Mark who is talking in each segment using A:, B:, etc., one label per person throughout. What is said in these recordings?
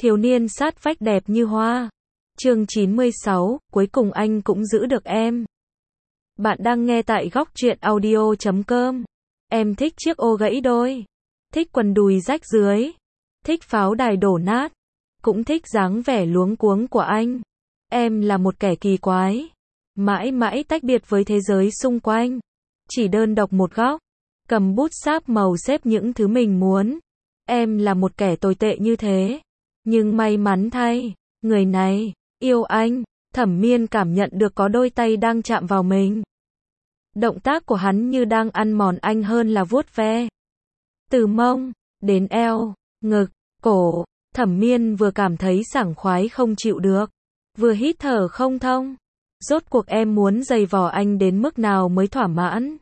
A: Thiếu niên sát vách đẹp như hoa. Chương 96, cuối cùng anh cũng giữ được em. Bạn đang nghe tại góc truyện audio.com. Em thích chiếc ô gãy đôi. Thích quần đùi rách dưới. Thích pháo đài đổ nát. Cũng thích dáng vẻ luống cuống của anh. Em là một kẻ kỳ quái. Mãi mãi tách biệt với thế giới xung quanh. Chỉ đơn độc một góc. Cầm bút sáp màu xếp những thứ mình muốn. Em là một kẻ tồi tệ như thế. Nhưng may mắn thay, người này yêu anh. Thẩm Miên cảm nhận được có đôi tay đang chạm vào mình. Động tác của hắn như đang ăn mòn anh hơn là vuốt ve. Từ mông đến eo, ngực, cổ, Thẩm Miên vừa cảm thấy sảng khoái không chịu được, vừa hít thở không thông. Rốt cuộc em muốn giày vò anh đến mức nào mới thỏa mãn?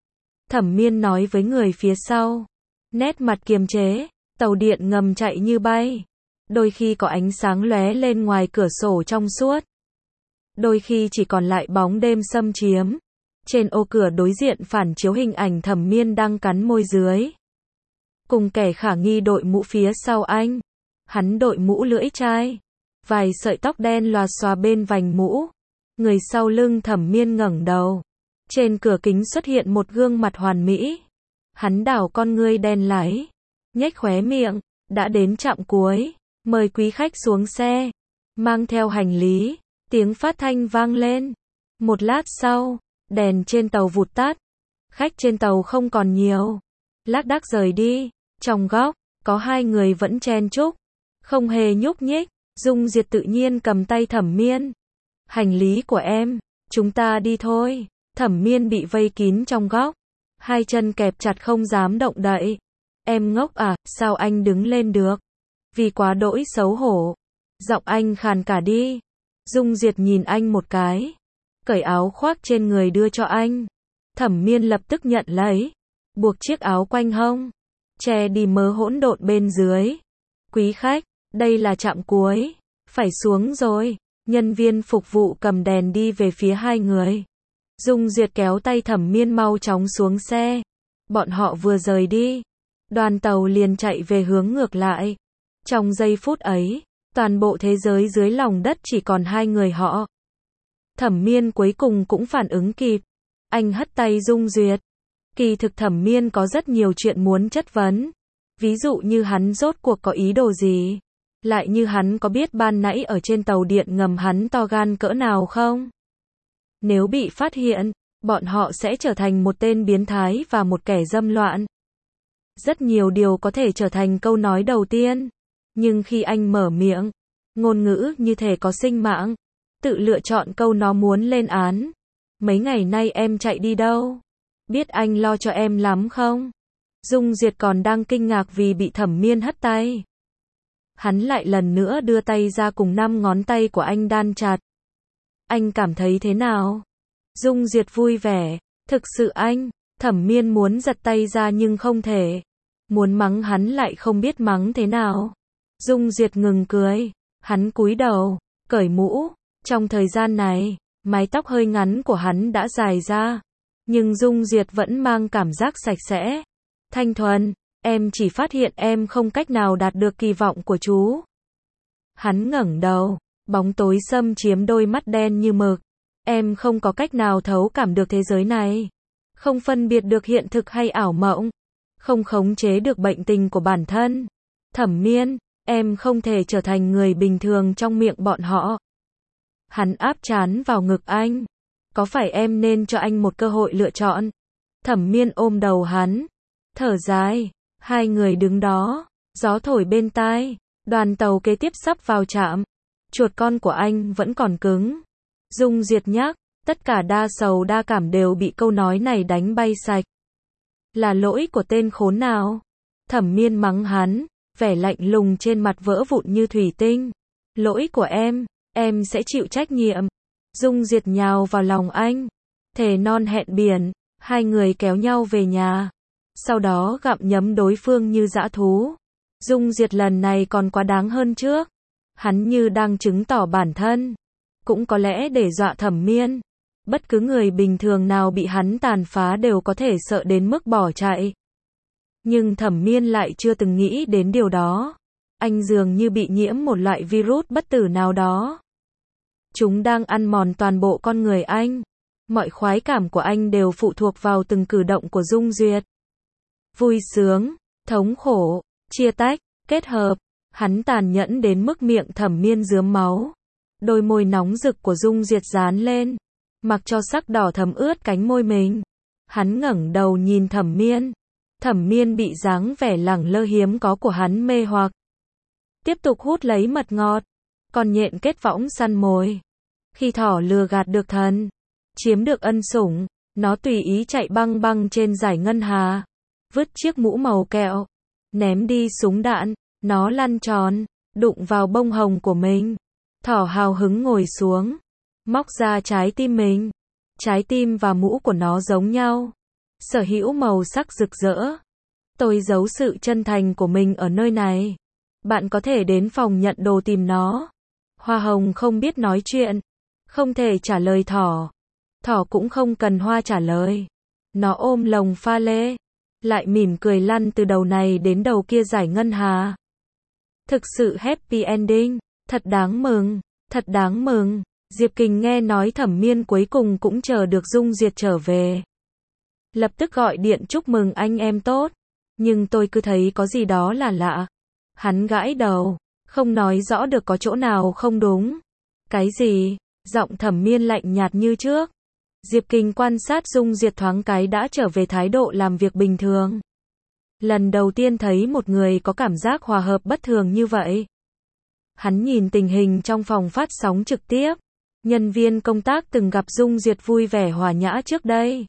A: Thẩm Miên nói với người phía sau. Nét mặt kiềm chế, tàu điện ngầm chạy như bay. Đôi khi có ánh sáng lóe lên ngoài cửa sổ trong suốt. Đôi khi chỉ còn lại bóng đêm xâm chiếm. Trên ô cửa đối diện phản chiếu hình ảnh Thẩm Miên đang cắn môi dưới. Cùng kẻ khả nghi đội mũ phía sau anh. Hắn đội mũ lưỡi chai. Vài sợi tóc đen lòa xòa bên vành mũ. Người sau lưng Thẩm Miên ngẩng đầu. Trên cửa kính xuất hiện một gương mặt hoàn mỹ. Hắn đảo con ngươi đen láy. Nhếch khóe miệng. Đã đến trạm cuối. Mời quý khách xuống xe. Mang theo hành lý. Tiếng phát thanh vang lên. Một lát sau, đèn trên tàu vụt tắt. Khách trên tàu không còn nhiều. Lác đác rời đi. Trong góc, có hai người vẫn chen chúc. Không hề nhúc nhích. Dung Diệt tự nhiên cầm tay Thẩm Miên. Hành lý của em. Chúng ta đi thôi. Thẩm Miên bị vây kín trong góc. Hai chân kẹp chặt không dám động đậy. Em ngốc à, sao anh đứng lên được? Vì quá đỗi xấu hổ. Giọng anh khàn cả đi. Dung Diệt nhìn anh một cái. Cởi áo khoác trên người đưa cho anh. Thẩm Miên lập tức nhận lấy. Buộc chiếc áo quanh hông. Che đi mớ hỗn độn bên dưới. Quý khách, đây là trạm cuối. Phải xuống rồi. Nhân viên phục vụ cầm đèn đi về phía hai người. Dung Diệt kéo tay Thẩm Miên mau chóng xuống xe. Bọn họ vừa rời đi. Đoàn tàu liền chạy về hướng ngược lại. Trong giây phút ấy, toàn bộ thế giới dưới lòng đất chỉ còn hai người họ. Thẩm Miên cuối cùng cũng phản ứng kịp. Anh hất tay Dung Duyệt. Kỳ thực Thẩm Miên có rất nhiều chuyện muốn chất vấn. Ví dụ như hắn rốt cuộc có ý đồ gì? Lại như hắn có biết ban nãy ở trên tàu điện ngầm hắn to gan cỡ nào không? Nếu bị phát hiện, bọn họ sẽ trở thành một tên biến thái và một kẻ dâm loạn. Rất nhiều điều có thể trở thành câu nói đầu tiên. Nhưng khi anh mở miệng, ngôn ngữ như thể có sinh mạng. Tự lựa chọn câu nó muốn lên án. Mấy ngày nay em chạy đi đâu? Biết anh lo cho em lắm không? Dung Diệt còn đang kinh ngạc vì bị Thẩm Miên hất tay. Hắn lại lần nữa đưa tay ra cùng 5 ngón tay của anh đan chặt. Anh cảm thấy thế nào? Dung Diệt vui vẻ. Thực sự anh. Thẩm Miên muốn giật tay ra nhưng không thể. Muốn mắng hắn lại không biết mắng thế nào. Dung Diệt ngừng cười. Hắn cúi đầu, cởi mũ. Trong thời gian này, mái tóc hơi ngắn của hắn đã dài ra. Nhưng Dung Diệt vẫn mang cảm giác sạch sẽ. Thanh thuần, em chỉ phát hiện em không cách nào đạt được kỳ vọng của chú. Hắn ngẩng đầu, bóng tối xâm chiếm đôi mắt đen như mực. Em không có cách nào thấu cảm được thế giới này. Không phân biệt được hiện thực hay ảo mộng. Không khống chế được bệnh tình của bản thân. Thẩm Miên, em không thể trở thành người bình thường trong miệng bọn họ. Hắn áp trán vào ngực anh. Có phải em nên cho anh một cơ hội lựa chọn? Thẩm Miên ôm đầu hắn. Thở dài. Hai người đứng đó. Gió thổi bên tai. Đoàn tàu kế tiếp sắp vào trạm. Chuột con của anh vẫn còn cứng. Dung Diệt nhắc. Tất cả đa sầu đa cảm đều bị câu nói này đánh bay sạch. Là lỗi của tên khốn nào? Thẩm Miên mắng hắn. Vẻ lạnh lùng trên mặt vỡ vụn như thủy tinh. Lỗi của em sẽ chịu trách nhiệm. Dung Diệt nhào vào lòng anh. Thề non hẹn biển. Hai người kéo nhau về nhà. Sau đó gặm nhấm đối phương như dã thú. Dung Diệt lần này còn quá đáng hơn trước. Hắn như đang chứng tỏ bản thân. Cũng có lẽ để dọa Thẩm Miên. Bất cứ người bình thường nào bị hắn tàn phá đều có thể sợ đến mức bỏ chạy. Nhưng Thẩm Miên lại chưa từng nghĩ đến điều đó. Anh dường như bị nhiễm một loại virus bất tử nào đó. Chúng đang ăn mòn toàn bộ con người anh. Mọi khoái cảm của anh đều phụ thuộc vào từng cử động của Dung Duyệt. Vui sướng, thống khổ, chia tách, kết hợp. Hắn tàn nhẫn đến mức miệng Thẩm Miên rướm máu. Đôi môi nóng rực của Dung Duyệt dán lên, mặc cho sắc đỏ thấm ướt cánh môi mình. Hắn ngẩng đầu nhìn Thẩm Miên. Thẩm Miên bị dáng vẻ lẳng lơ hiếm có của hắn mê hoặc. Tiếp tục hút lấy mật ngọt. Con nhện kết võng săn mồi. Khi thỏ lừa gạt được thần, chiếm được ân sủng, nó tùy ý chạy băng băng trên dải ngân hà. Vứt chiếc mũ màu kẹo. Ném đi súng đạn. Nó lăn tròn, đụng vào bông hồng của mình. Thỏ hào hứng ngồi xuống, móc ra trái tim mình. Trái tim và mũ của nó giống nhau, sở hữu màu sắc rực rỡ. Tôi giấu sự chân thành của mình ở nơi này. Bạn có thể đến phòng nhận đồ tìm nó. Hoa hồng không biết nói chuyện, không thể trả lời thỏ. Thỏ cũng không cần hoa trả lời. Nó ôm lồng pha lê, lại mỉm cười lăn từ đầu này đến đầu kia dải ngân hà. Thực sự happy ending, thật đáng mừng, thật đáng mừng. Diệp Kình nghe nói Thẩm Miên cuối cùng cũng chờ được Dung Duyệt trở về. Lập tức gọi điện chúc mừng anh em tốt. Nhưng tôi cứ thấy có gì đó là lạ. Hắn gãi đầu, không nói rõ được có chỗ nào không đúng. Cái gì? Giọng Thẩm Miên lạnh nhạt như trước. Diệp Kình quan sát Dung Duyệt thoáng cái đã trở về thái độ làm việc bình thường. Lần đầu tiên thấy một người có cảm giác hòa hợp bất thường như vậy. Hắn nhìn tình hình trong phòng phát sóng trực tiếp. Nhân viên công tác từng gặp Dung Duyệt vui vẻ hòa nhã trước đây.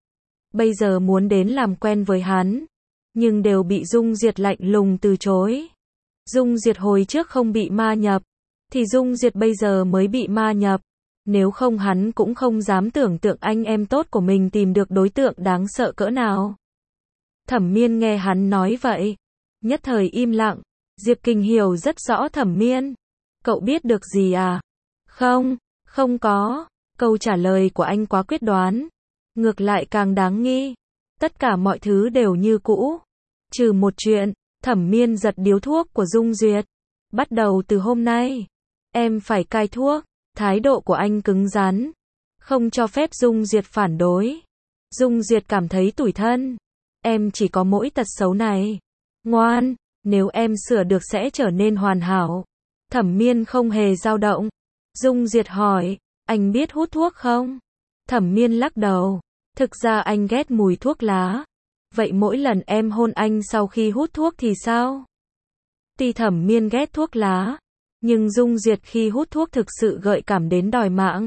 A: Bây giờ muốn đến làm quen với hắn, nhưng đều bị Dung Duyệt lạnh lùng từ chối. Dung Duyệt hồi trước không bị ma nhập, thì Dung Duyệt bây giờ mới bị ma nhập. Nếu không hắn cũng không dám tưởng tượng anh em tốt của mình tìm được đối tượng đáng sợ cỡ nào. Thẩm Miên nghe hắn nói vậy, nhất thời im lặng. Diệp Kình hiểu rất rõ Thẩm Miên. Cậu biết được gì à? Không, không có. Câu trả lời của anh quá quyết đoán. Ngược lại càng đáng nghi. Tất cả mọi thứ đều như cũ. Trừ một chuyện, Thẩm Miên giật điếu thuốc của Dung Duyệt. Bắt đầu từ hôm nay, em phải cai thuốc. Thái độ của anh cứng rắn, không cho phép Dung Duyệt phản đối. Dung Duyệt cảm thấy tủi thân. Em chỉ có mỗi tật xấu này. Ngoan, nếu em sửa được sẽ trở nên hoàn hảo. Thẩm Miên không hề dao động. Dung Duyệt hỏi, anh biết hút thuốc không? Thẩm Miên lắc đầu. Thực ra anh ghét mùi thuốc lá. Vậy mỗi lần em hôn anh sau khi hút thuốc thì sao? Tuy Thẩm Miên ghét thuốc lá, nhưng Dung Duyệt khi hút thuốc thực sự gợi cảm đến đòi mạng.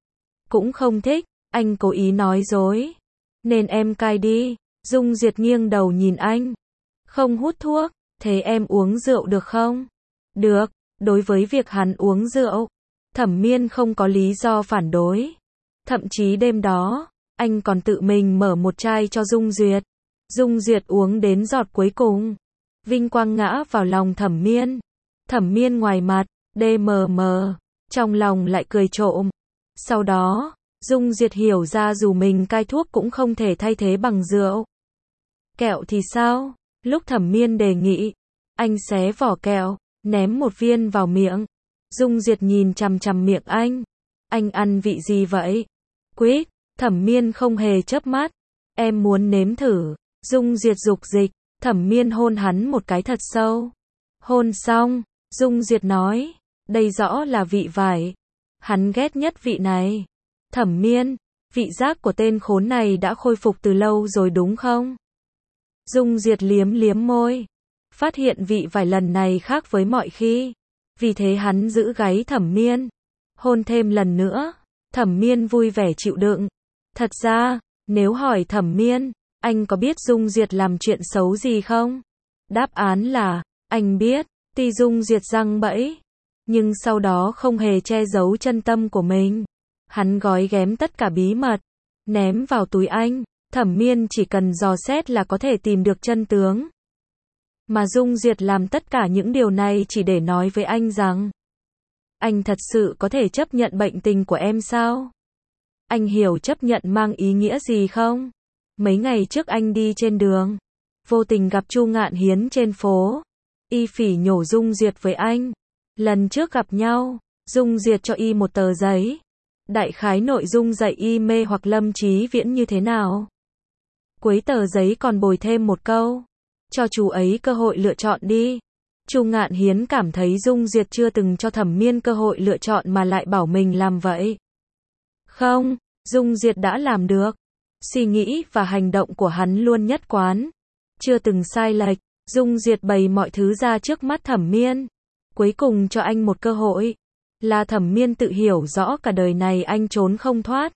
A: Cũng không thích, anh cố ý nói dối. Nên em cai đi. Dung Duyệt nghiêng đầu nhìn anh. Không hút thuốc, thế em uống rượu được không? Được, đối với việc hắn uống rượu, Thẩm Miên không có lý do phản đối. Thậm chí đêm đó, anh còn tự mình mở một chai cho Dung Duyệt. Dung Duyệt uống đến giọt cuối cùng. Vinh quang ngã vào lòng Thẩm Miên. Thẩm Miên ngoài mặt, DMM, trong lòng lại cười trộm. Sau đó, Dung Duyệt hiểu ra dù mình cai thuốc cũng không thể thay thế bằng rượu. Kẹo thì sao? Lúc Thẩm Miên đề nghị, anh xé vỏ kẹo, ném một viên vào miệng. Dung Duyệt nhìn chằm chằm miệng anh. Anh ăn vị gì vậy? Quýt, Thẩm Miên không hề chớp mắt. Em muốn nếm thử. Dung Duyệt dục dịch, Thẩm Miên hôn hắn một cái thật sâu. Hôn xong, Dung Duyệt nói, đây rõ là vị vải. Hắn ghét nhất vị này. Thẩm Miên, vị giác của tên khốn này đã khôi phục từ lâu rồi đúng không? Dung Duyệt liếm liếm môi. Phát hiện vị vải lần này khác với mọi khi. Vì thế hắn giữ gáy Thẩm Miên. Hôn thêm lần nữa. Thẩm Miên vui vẻ chịu đựng. Thật ra, nếu hỏi Thẩm Miên, anh có biết Dung Duyệt làm chuyện xấu gì không? Đáp án là, anh biết. Tuy Dung Duyệt giăng bẫy, nhưng sau đó không hề che giấu chân tâm của mình. Hắn gói ghém tất cả bí mật, ném vào túi anh. Thẩm Miên chỉ cần dò xét là có thể tìm được chân tướng. Mà Dung Duyệt làm tất cả những điều này chỉ để nói với anh rằng, anh thật sự có thể chấp nhận bệnh tình của em sao? Anh hiểu chấp nhận mang ý nghĩa gì không? Mấy ngày trước anh đi trên đường, vô tình gặp Chu Ngạn Hiến trên phố. Y phỉ nhổ Dung Duyệt với anh. Lần trước gặp nhau, Dung Duyệt cho Y một tờ giấy. Đại khái nội dung dạy Y mê hoặc Lâm Chí Viễn như thế nào. Cuối tờ giấy còn bồi thêm một câu. Cho chú ấy cơ hội lựa chọn đi. Chu Ngạn Hiến cảm thấy Dung Duyệt chưa từng cho Thẩm Miên cơ hội lựa chọn mà lại bảo mình làm vậy. Không, Dung Duyệt đã làm được. Suy nghĩ và hành động của hắn luôn nhất quán. Chưa từng sai lệch. Dung Duyệt bày mọi thứ ra trước mắt Thẩm Miên. Cuối cùng cho anh một cơ hội. Là Thẩm Miên tự hiểu rõ cả đời này anh trốn không thoát.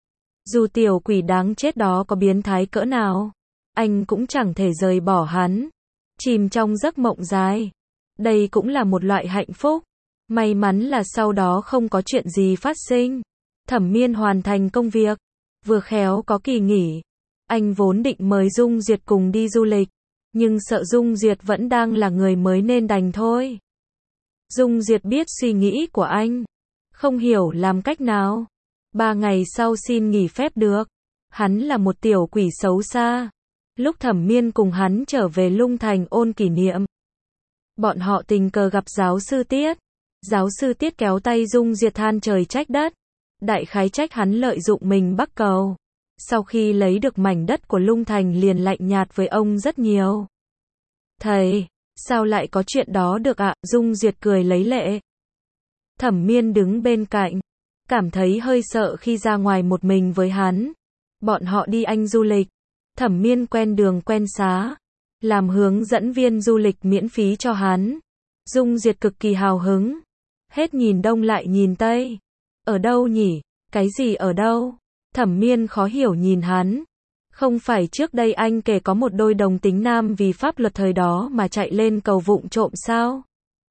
A: Dù tiểu quỷ đáng chết đó có biến thái cỡ nào, anh cũng chẳng thể rời bỏ hắn. Chìm trong giấc mộng dài. Đây cũng là một loại hạnh phúc. May mắn là sau đó không có chuyện gì phát sinh. Thẩm Miên hoàn thành công việc. Vừa khéo có kỳ nghỉ. Anh vốn định mời Dung Duyệt cùng đi du lịch. Nhưng sợ Dung Duyệt vẫn đang là người mới nên đành thôi. Dung Duyệt biết suy nghĩ của anh. Không hiểu làm cách nào. 3 ngày sau xin nghỉ phép được. Hắn là một tiểu quỷ xấu xa. Lúc Thẩm Miên cùng hắn trở về Lung Thành ôn kỷ niệm. Bọn họ tình cờ gặp giáo sư Tiết. Giáo sư Tiết kéo tay Dung Duyệt than trời trách đất. Đại khái trách hắn lợi dụng mình bắc cầu. Sau khi lấy được mảnh đất của Lung Thành liền lạnh nhạt với ông rất nhiều. Thầy, sao lại có chuyện đó được ạ? Dung Duyệt cười lấy lệ. Thẩm Miên đứng bên cạnh. Cảm thấy hơi sợ khi ra ngoài một mình với hắn. Bọn họ đi Anh du lịch. Thẩm Miên quen đường quen xá. Làm hướng dẫn viên du lịch miễn phí cho hắn. Dung Duyệt cực kỳ hào hứng. Hết nhìn đông lại nhìn tây. Ở đâu nhỉ? Cái gì ở đâu? Thẩm Miên khó hiểu nhìn hắn. Không phải trước đây anh kể có một đôi đồng tính nam vì pháp luật thời đó mà chạy lên cầu vụng trộm sao?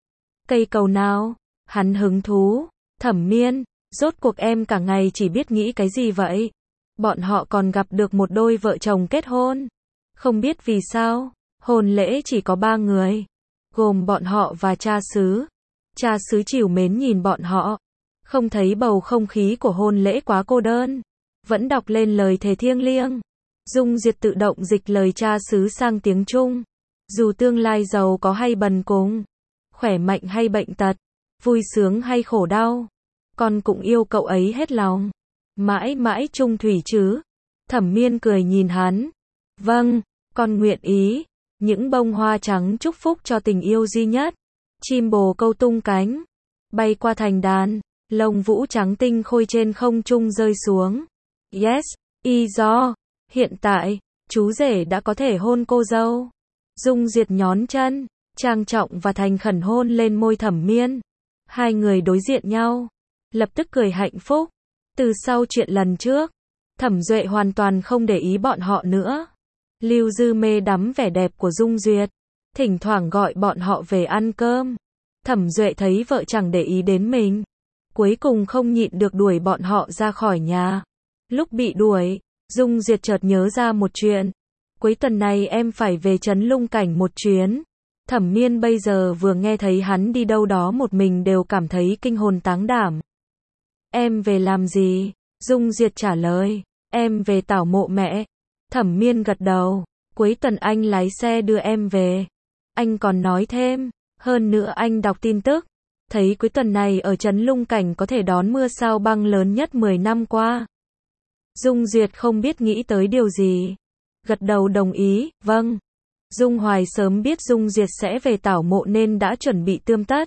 A: Cây cầu nào? Hắn hứng thú. Thẩm Miên, rốt cuộc em cả ngày chỉ biết nghĩ cái gì vậy? Bọn họ còn gặp được một đôi vợ chồng kết hôn. Không biết vì sao, hôn lễ chỉ có 3 người. Gồm bọn họ và cha xứ. Cha xứ trìu mến nhìn bọn họ. Không thấy bầu không khí của hôn lễ quá cô đơn. Vẫn đọc lên lời thề thiêng liêng. Dung Duyệt tự động dịch lời cha xứ sang tiếng Trung. Dù tương lai giàu có hay bần cùng, khỏe mạnh hay bệnh tật, vui sướng hay khổ đau, con cũng yêu cậu ấy hết lòng. Mãi mãi chung thủy chứ. Thẩm Miên cười nhìn hắn. Vâng, con nguyện ý. Những bông hoa trắng chúc phúc cho tình yêu duy nhất. Chim bồ câu tung cánh. Bay qua thành đàn. Lông vũ trắng tinh khôi trên không trung rơi xuống. Yes, y do. Hiện tại, chú rể đã có thể hôn cô dâu. Dung Duyệt nhón chân, trang trọng và thành khẩn hôn lên môi Thẩm Miên. Hai người đối diện nhau. Lập tức cười hạnh phúc. Từ sau chuyện lần trước, Thẩm Duệ hoàn toàn không để ý bọn họ nữa. Lưu Dư mê đắm vẻ đẹp của Dung Duyệt. Thỉnh thoảng gọi bọn họ về ăn cơm. Thẩm Duệ thấy vợ chẳng để ý đến mình. Cuối cùng không nhịn được đuổi bọn họ ra khỏi nhà. Lúc bị đuổi, Dung Duyệt chợt nhớ ra một chuyện. Cuối tuần này em phải về trấn Lung Cảnh một chuyến. Thẩm Miên bây giờ vừa nghe thấy hắn đi đâu đó một mình đều cảm thấy kinh hồn táng đảm. Em về làm gì? Dung Duyệt trả lời. Em về tảo mộ mẹ. Thẩm Miên gật đầu. Cuối tuần anh lái xe đưa em về. Anh còn nói thêm. Hơn nữa anh đọc tin tức. Thấy cuối tuần này ở trấn Lung Cảnh có thể đón mưa sao băng lớn nhất 10 năm qua. Dung Duyệt không biết nghĩ tới điều gì. Gật đầu đồng ý. Vâng. Dung Hoài sớm biết Dung Duyệt sẽ về tảo mộ nên đã chuẩn bị tươm tất.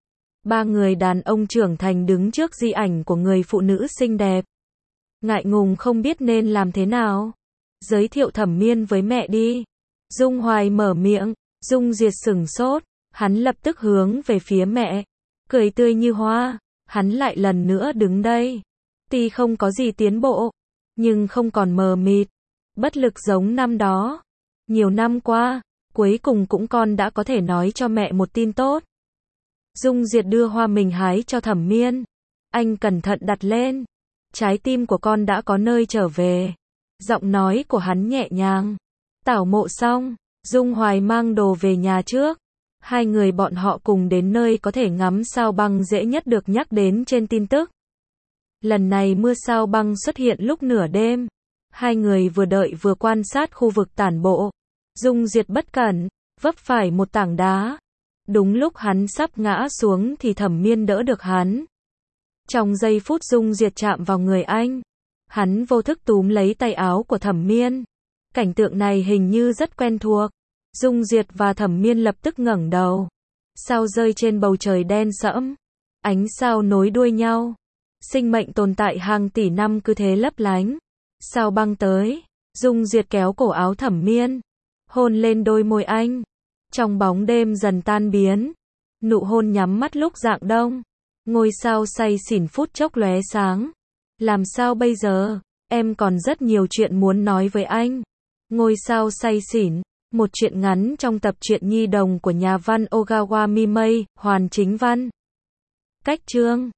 A: 3 người đàn ông trưởng thành đứng trước di ảnh của người phụ nữ xinh đẹp. Ngại ngùng không biết nên làm thế nào. Giới thiệu Thẩm Miên với mẹ đi. Dung Hoài mở miệng. Dung Duyệt sửng sốt. Hắn lập tức hướng về phía mẹ. Cười tươi như hoa. Hắn lại lần nữa đứng đây. Tuy không có gì tiến bộ, nhưng không còn mờ mịt, bất lực giống năm đó. Nhiều năm qua, cuối cùng cũng con đã có thể nói cho mẹ một tin tốt. Dung Duyệt đưa hoa mình hái cho Thẩm Miên. Anh cẩn thận đặt lên. Trái tim của con đã có nơi trở về. Giọng nói của hắn nhẹ nhàng. Tảo mộ xong, Dung Hoài mang đồ về nhà trước. Hai người bọn họ cùng đến nơi có thể ngắm sao băng dễ nhất được nhắc đến trên tin tức. Lần này mưa sao băng xuất hiện lúc nửa đêm. Hai người vừa đợi vừa quan sát khu vực tản bộ. Dung Duyệt bất cẩn, vấp phải một tảng đá. Đúng lúc hắn sắp ngã xuống thì Thẩm Miên đỡ được hắn. Trong giây phút Dung Diệt chạm vào người anh, hắn vô thức túm lấy tay áo của Thẩm Miên. Cảnh tượng này hình như rất quen thuộc. Dung Diệt và Thẩm Miên lập tức ngẩng đầu. Sao rơi trên bầu trời đen sẫm. Ánh sao nối đuôi nhau. Sinh mệnh tồn tại hàng tỷ năm cứ thế lấp lánh. Sao băng tới. Dung Diệt kéo cổ áo Thẩm Miên. Hôn lên đôi môi anh. Trong bóng đêm dần tan biến. Nụ hôn nhắm mắt lúc rạng đông. Ngôi sao say xỉn phút chốc lóe sáng. Làm sao bây giờ? Em còn rất nhiều chuyện muốn nói với anh. Ngôi sao say xỉn. Một truyện ngắn trong tập truyện nhi đồng của nhà văn Ogawa Mimei, Hoàn Chính Văn. Cách chương